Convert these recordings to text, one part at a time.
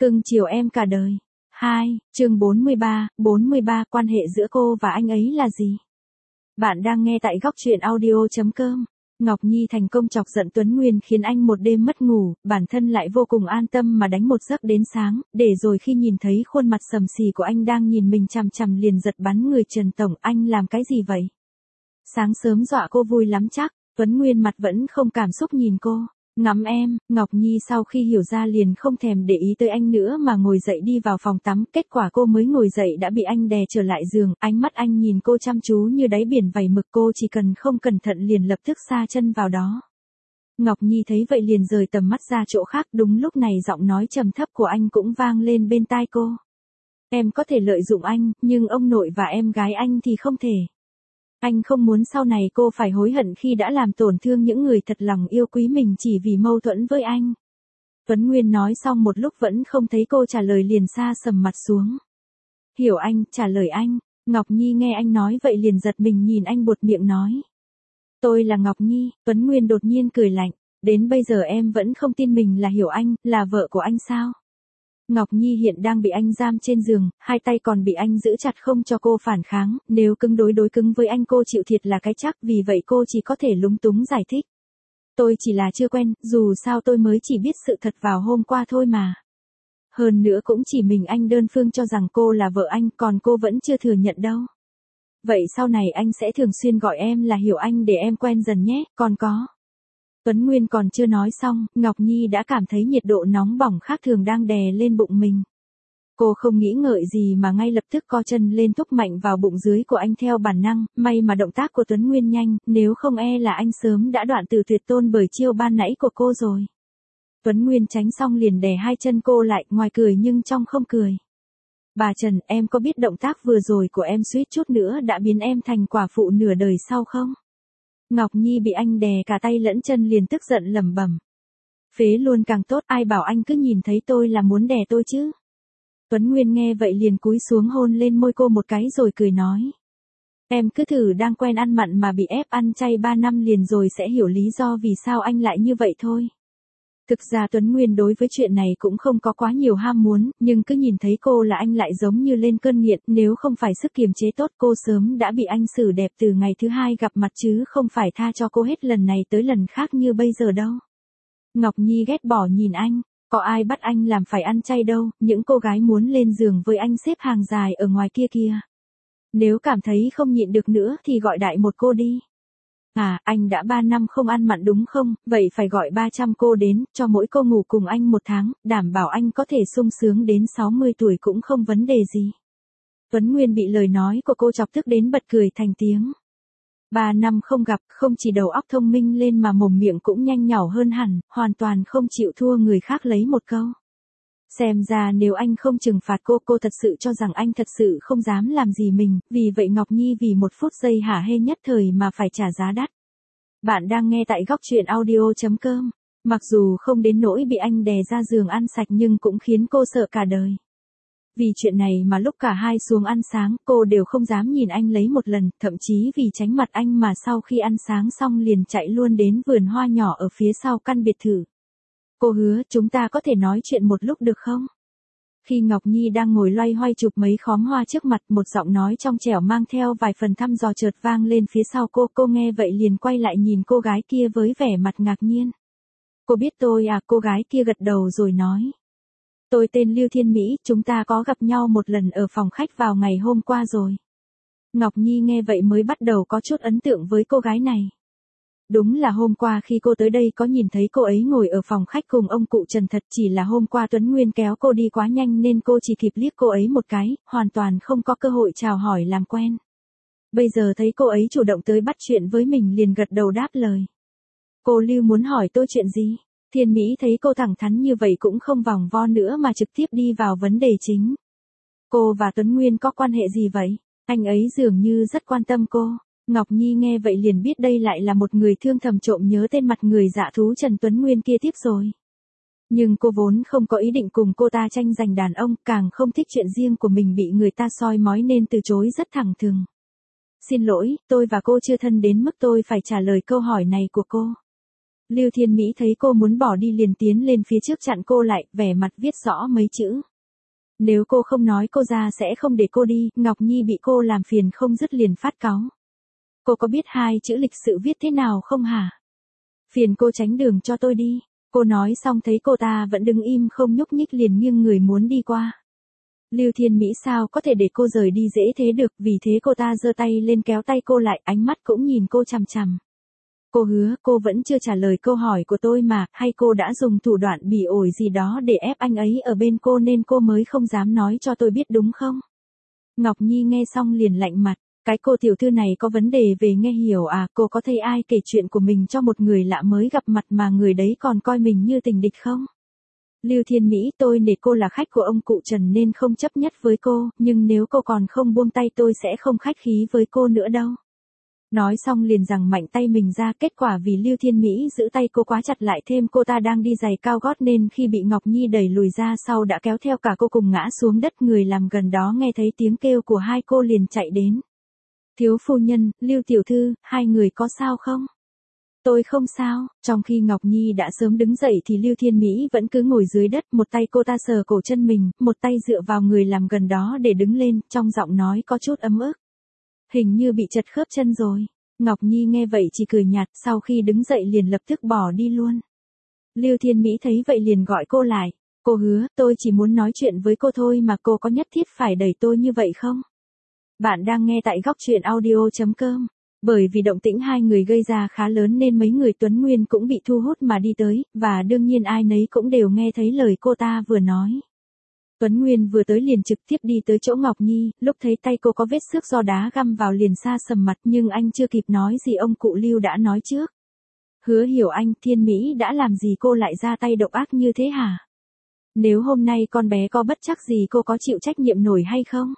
Cưng chiều em cả đời. 2, chương 43, quan hệ giữa cô và anh ấy là gì? Bạn đang nghe tại góc truyện audio.com. Ngọc Nhi thành công chọc giận Tuấn Nguyên khiến anh một đêm mất ngủ, bản thân lại vô cùng an tâm mà đánh một giấc đến sáng, để rồi khi nhìn thấy khuôn mặt sầm xì của anh đang nhìn mình chằm chằm liền giật bắn người. Trần Tổng, anh làm cái gì vậy? Sáng sớm dọa cô vui lắm chắc. Tuấn Nguyên mặt vẫn không cảm xúc nhìn cô. Ngắm em. Ngọc Nhi sau khi hiểu ra liền không thèm để ý tới anh nữa mà ngồi dậy đi vào phòng tắm. Kết quả cô mới ngồi dậy đã bị anh đè trở lại giường. Ánh mắt anh nhìn cô chăm chú như đáy biển vảy mực. Cô chỉ cần không cẩn thận liền lập tức sa chân vào đó. Ngọc Nhi thấy vậy liền rời tầm mắt ra chỗ khác. Đúng lúc này giọng nói trầm thấp của anh cũng vang lên bên tai cô. Em có thể lợi dụng anh, nhưng ông nội và em gái anh thì không thể. Anh không muốn sau này cô phải hối hận khi đã làm tổn thương những người thật lòng yêu quý mình chỉ vì mâu thuẫn với anh. Tuấn Nguyên nói xong một lúc vẫn không thấy cô trả lời liền sa sầm mặt xuống. Hiểu anh, trả lời anh. Ngọc Nhi nghe anh nói vậy liền giật mình nhìn anh buột miệng nói. Tôi là Ngọc Nhi. Tuấn Nguyên đột nhiên cười lạnh. Đến bây giờ em vẫn không tin mình là Hiểu Anh, là vợ của anh sao? Ngọc Nhi hiện đang bị anh giam trên giường, hai tay còn bị anh giữ chặt không cho cô phản kháng, nếu đối cứng với anh cô chịu thiệt là cái chắc, vì vậy cô chỉ có thể lúng túng giải thích. Tôi chỉ là chưa quen, dù sao tôi mới chỉ biết sự thật vào hôm qua thôi mà. Hơn nữa cũng chỉ mình anh đơn phương cho rằng cô là vợ anh, còn cô vẫn chưa thừa nhận đâu. Vậy sau này anh sẽ thường xuyên gọi em là Hiểu Anh để em quen dần nhé, còn có. Tuấn Nguyên còn chưa nói xong, Ngọc Nhi đã cảm thấy nhiệt độ nóng bỏng khác thường đang đè lên bụng mình. Cô không nghĩ ngợi gì mà ngay lập tức co chân lên thúc mạnh vào bụng dưới của anh theo bản năng, may mà động tác của Tuấn Nguyên nhanh, nếu không là anh sớm đã đoạn từ tuyệt tôn bởi chiêu ban nãy của cô rồi. Tuấn Nguyên tránh xong liền đè hai chân cô lại, ngoài cười nhưng trong không cười. Bà Trần, em có biết động tác vừa rồi của em suýt chút nữa đã biến em thành quả phụ nửa đời sau không? Ngọc Nhi bị anh đè cả tay lẫn chân liền tức giận lẩm bẩm. Phế luôn càng tốt, ai bảo anh cứ nhìn thấy tôi là muốn đè tôi chứ. Tuấn Nguyên nghe vậy liền cúi xuống hôn lên môi cô một cái rồi cười nói. Em cứ thử đang quen ăn mặn mà bị ép ăn chay 3 năm liền rồi sẽ hiểu lý do vì sao anh lại như vậy thôi. Thực ra Tuấn Nguyên đối với chuyện này cũng không có quá nhiều ham muốn, nhưng cứ nhìn thấy cô là anh lại giống như lên cơn nghiện, nếu không phải sức kiềm chế tốt cô sớm đã bị anh xử đẹp từ ngày thứ hai gặp mặt chứ không phải tha cho cô hết lần này tới lần khác như bây giờ đâu. Ngọc Nhi ghét bỏ nhìn anh, có ai bắt anh làm phải ăn chay đâu, những cô gái muốn lên giường với anh xếp hàng dài ở ngoài kia kìa. Nếu cảm thấy không nhịn được nữa thì gọi đại một cô đi. À, anh đã 3 năm không ăn mặn đúng không, vậy phải gọi 300 cô đến, cho mỗi cô ngủ cùng anh 1 tháng, đảm bảo anh có thể sung sướng đến 60 tuổi cũng không vấn đề gì. Tuấn Nguyên bị lời nói của cô chọc tức đến bật cười thành tiếng. 3 năm không gặp, không chỉ đầu óc thông minh lên mà mồm miệng cũng nhanh nhảu hơn hẳn, hoàn toàn không chịu thua người khác lấy một câu. Xem ra nếu anh không trừng phạt cô thật sự cho rằng anh thật sự không dám làm gì mình, vì vậy Ngọc Nhi vì 1 phút giây hả hê nhất thời mà phải trả giá đắt. Bạn đang nghe tại góc truyện audio.com. Mặc dù không đến nỗi bị anh đè ra giường ăn sạch nhưng cũng khiến cô sợ cả đời. Vì chuyện này mà lúc cả hai xuống ăn sáng, cô đều không dám nhìn anh lấy một lần, thậm chí vì tránh mặt anh mà sau khi ăn sáng xong liền chạy luôn đến vườn hoa nhỏ ở phía sau căn biệt thự. Cô hứa chúng ta có thể nói chuyện một lúc được không? Khi Ngọc Nhi đang ngồi loay hoay chụp mấy khóm hoa trước mặt, một giọng nói trong trẻo mang theo vài phần thăm dò chợt vang lên phía sau cô nghe vậy liền quay lại nhìn cô gái kia với vẻ mặt ngạc nhiên. Cô biết tôi à? Cô gái kia gật đầu rồi nói. Tôi tên Lưu Thiên Mỹ, chúng ta có gặp nhau một lần ở phòng khách vào ngày hôm qua rồi. Ngọc Nhi nghe vậy mới bắt đầu có chút ấn tượng với cô gái này. Đúng là hôm qua khi cô tới đây có nhìn thấy cô ấy ngồi ở phòng khách cùng ông cụ Trần, thật chỉ là hôm qua Tuấn Nguyên kéo cô đi quá nhanh nên cô chỉ kịp liếc cô ấy một cái, hoàn toàn không có cơ hội chào hỏi làm quen. Bây giờ thấy cô ấy chủ động tới bắt chuyện với mình liền gật đầu đáp lời. Cô Lưu muốn hỏi tôi chuyện gì? Thiên Mỹ thấy cô thẳng thắn như vậy cũng không vòng vo nữa mà trực tiếp đi vào vấn đề chính. Cô và Tuấn Nguyên có quan hệ gì vậy? Anh ấy dường như rất quan tâm cô. Ngọc Nhi nghe vậy liền biết đây lại là một người thương thầm trộm nhớ tên mặt người dạ thú Trần Tuấn Nguyên kia tiếp rồi. Nhưng cô vốn không có ý định cùng cô ta tranh giành đàn ông, càng không thích chuyện riêng của mình bị người ta soi mói nên từ chối rất thẳng thừng. Xin lỗi, tôi và cô chưa thân đến mức tôi phải trả lời câu hỏi này của cô. Lưu Thiên Mỹ thấy cô muốn bỏ đi liền tiến lên phía trước chặn cô lại, vẻ mặt viết rõ mấy chữ. Nếu cô không nói cô ra sẽ không để cô đi, Ngọc Nhi bị cô làm phiền không dứt liền phát cáu. Cô có biết hai chữ lịch sự viết thế nào không hả? Phiền cô tránh đường cho tôi đi. Cô nói xong thấy cô ta vẫn đứng im không nhúc nhích liền nghiêng người muốn đi qua. Lưu Thiên Mỹ sao có thể để cô rời đi dễ thế được, vì thế cô ta giơ tay lên kéo tay cô lại, ánh mắt cũng nhìn cô chằm chằm. Cô hứa cô vẫn chưa trả lời câu hỏi của tôi mà, hay cô đã dùng thủ đoạn bỉ ổi gì đó để ép anh ấy ở bên cô nên cô mới không dám nói cho tôi biết đúng không? Ngọc Nhi nghe xong liền lạnh mặt, cái cô tiểu thư này có vấn đề về nghe hiểu à, cô có thấy ai kể chuyện của mình cho một người lạ mới gặp mặt mà người đấy còn coi mình như tình địch không? Lưu Thiên Mỹ, tôi nể cô là khách của ông cụ Trần nên không chấp nhất với cô, nhưng nếu cô còn không buông tay tôi sẽ không khách khí với cô nữa đâu. Nói xong liền giằng mạnh tay mình ra, kết quả vì Lưu Thiên Mỹ giữ tay cô quá chặt lại thêm cô ta đang đi giày cao gót nên khi bị Ngọc Nhi đẩy lùi ra sau đã kéo theo cả cô cùng ngã xuống đất. Người làm gần đó nghe thấy tiếng kêu của hai cô liền chạy đến. Thiếu phu nhân, Lưu tiểu thư, hai người có sao không? Tôi không sao. Trong khi Ngọc Nhi đã sớm đứng dậy thì Lưu Thiên Mỹ vẫn cứ ngồi dưới đất, một tay cô ta sờ cổ chân mình, một tay dựa vào người làm gần đó để đứng lên, trong giọng nói có chút ấm ức. Hình như bị chật khớp chân rồi. Ngọc Nhi nghe vậy chỉ cười nhạt, sau khi đứng dậy liền lập tức bỏ đi luôn. Lưu Thiên Mỹ thấy vậy liền gọi cô lại. Cô hứa, tôi chỉ muốn nói chuyện với cô thôi mà cô có nhất thiết phải đẩy tôi như vậy không? Bạn đang nghe tại góc truyện audio.com. Bởi vì động tĩnh hai người gây ra khá lớn nên mấy người Tuấn Nguyên cũng bị thu hút mà đi tới, và đương nhiên ai nấy cũng đều nghe thấy lời cô ta vừa nói. Tuấn Nguyên vừa tới liền trực tiếp đi tới chỗ Ngọc Nhi, lúc thấy tay cô có vết xước do đá găm vào liền sa sầm mặt, nhưng anh chưa kịp nói gì ông cụ Lưu đã nói trước. Hứa hiểu anh, Thiên Mỹ đã làm gì cô lại ra tay độc ác như thế hả? Nếu hôm nay con bé có bất trắc gì cô có chịu trách nhiệm nổi hay không?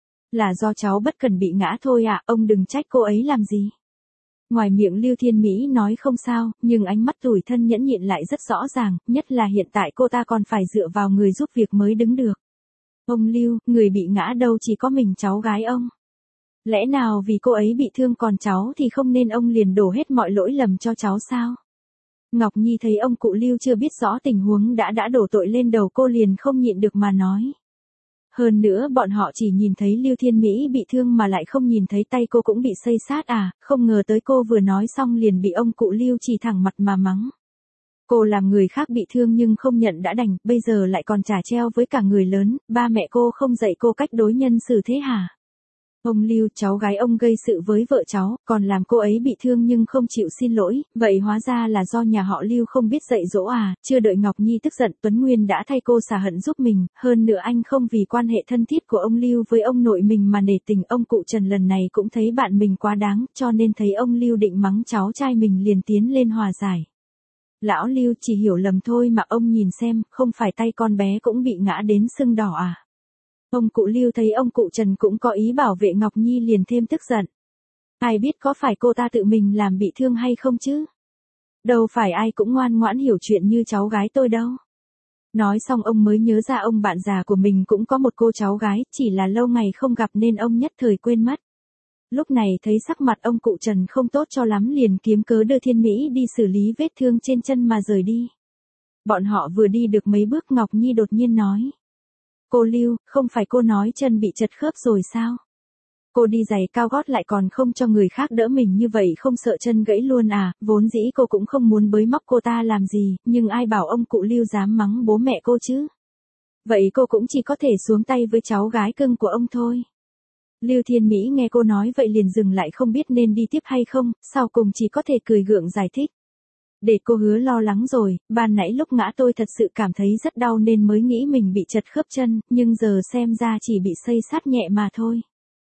Là do cháu bất cần bị ngã thôi ạ, ông đừng trách cô ấy làm gì. Ngoài miệng Lưu Thiên Mỹ nói không sao, nhưng ánh mắt tủi thân nhẫn nhịn lại rất rõ ràng, nhất là hiện tại cô ta còn phải dựa vào người giúp việc mới đứng được. Ông Lưu, người bị ngã đâu chỉ có mình cháu gái ông. Lẽ nào vì cô ấy bị thương còn cháu thì không nên ông liền đổ hết mọi lỗi lầm cho cháu sao? Ngọc Nhi thấy ông cụ Lưu chưa biết rõ tình huống đã đổ tội lên đầu cô liền không nhịn được mà nói. Hơn nữa bọn họ chỉ nhìn thấy Lưu Thiên Mỹ bị thương mà lại không nhìn thấy tay cô cũng bị xây xát à, không ngờ tới cô vừa nói xong liền bị ông cụ Lưu chỉ thẳng mặt mà mắng. Cô làm người khác bị thương nhưng không nhận đã đành, bây giờ lại còn trả treo với cả người lớn, ba mẹ cô không dạy cô cách đối nhân xử thế hả? Ông Lưu, cháu gái ông gây sự với vợ cháu, còn làm cô ấy bị thương nhưng không chịu xin lỗi, vậy hóa ra là do nhà họ Lưu không biết dạy dỗ à, chưa đợi Ngọc Nhi tức giận, Tuấn Nguyên đã thay cô xả hận giúp mình, hơn nữa anh không vì quan hệ thân thiết của ông Lưu với ông nội mình mà nể tình, ông cụ Trần lần này cũng thấy bạn mình quá đáng, cho nên thấy ông Lưu định mắng cháu trai mình liền tiến lên hòa giải. Lão Lưu chỉ hiểu lầm thôi mà ông nhìn xem, không phải tay con bé cũng bị ngã đến sưng đỏ à. Ông cụ Lưu thấy ông cụ Trần cũng có ý bảo vệ Ngọc Nhi liền thêm tức giận. Ai biết có phải cô ta tự mình làm bị thương hay không chứ? Đâu phải ai cũng ngoan ngoãn hiểu chuyện như cháu gái tôi đâu. Nói xong ông mới nhớ ra ông bạn già của mình cũng có một cô cháu gái, chỉ là lâu ngày không gặp nên ông nhất thời quên mất. Lúc này thấy sắc mặt ông cụ Trần không tốt cho lắm liền kiếm cớ đưa Thiên Mỹ đi xử lý vết thương trên chân mà rời đi. Bọn họ vừa đi được mấy bước Ngọc Nhi đột nhiên nói. Cô Lưu, không phải cô nói chân bị chật khớp rồi sao? Cô đi giày cao gót lại còn không cho người khác đỡ mình như vậy không sợ chân gãy luôn à, vốn dĩ cô cũng không muốn bới móc cô ta làm gì, nhưng ai bảo ông cụ Lưu dám mắng bố mẹ cô chứ? Vậy cô cũng chỉ có thể xuống tay với cháu gái cưng của ông thôi. Lưu Thiên Mỹ nghe cô nói vậy liền dừng lại không biết nên đi tiếp hay không, sau cùng chỉ có thể cười gượng giải thích. Để cô hứa lo lắng rồi, ban nãy lúc ngã tôi thật sự cảm thấy rất đau nên mới nghĩ mình bị chật khớp chân, nhưng giờ xem ra chỉ bị xây xát nhẹ mà thôi.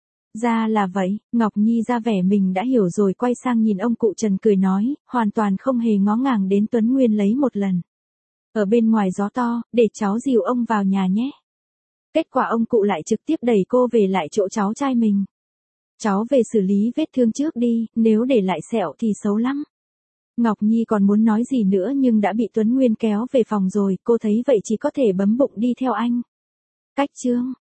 Ra là vậy, Ngọc Nhi ra vẻ mình đã hiểu rồi quay sang nhìn ông cụ Trần cười nói, hoàn toàn không hề ngó ngàng đến Tuấn Nguyên lấy một lần. Ở bên ngoài gió to, để cháu dìu ông vào nhà nhé. Kết quả ông cụ lại trực tiếp đẩy cô về lại chỗ cháu trai mình. Cháu về xử lý vết thương trước đi, nếu để lại sẹo thì xấu lắm. Ngọc Nhi còn muốn nói gì nữa nhưng đã bị Tuấn Nguyên kéo về phòng rồi, cô thấy vậy chỉ có thể bấm bụng đi theo anh. Cách chương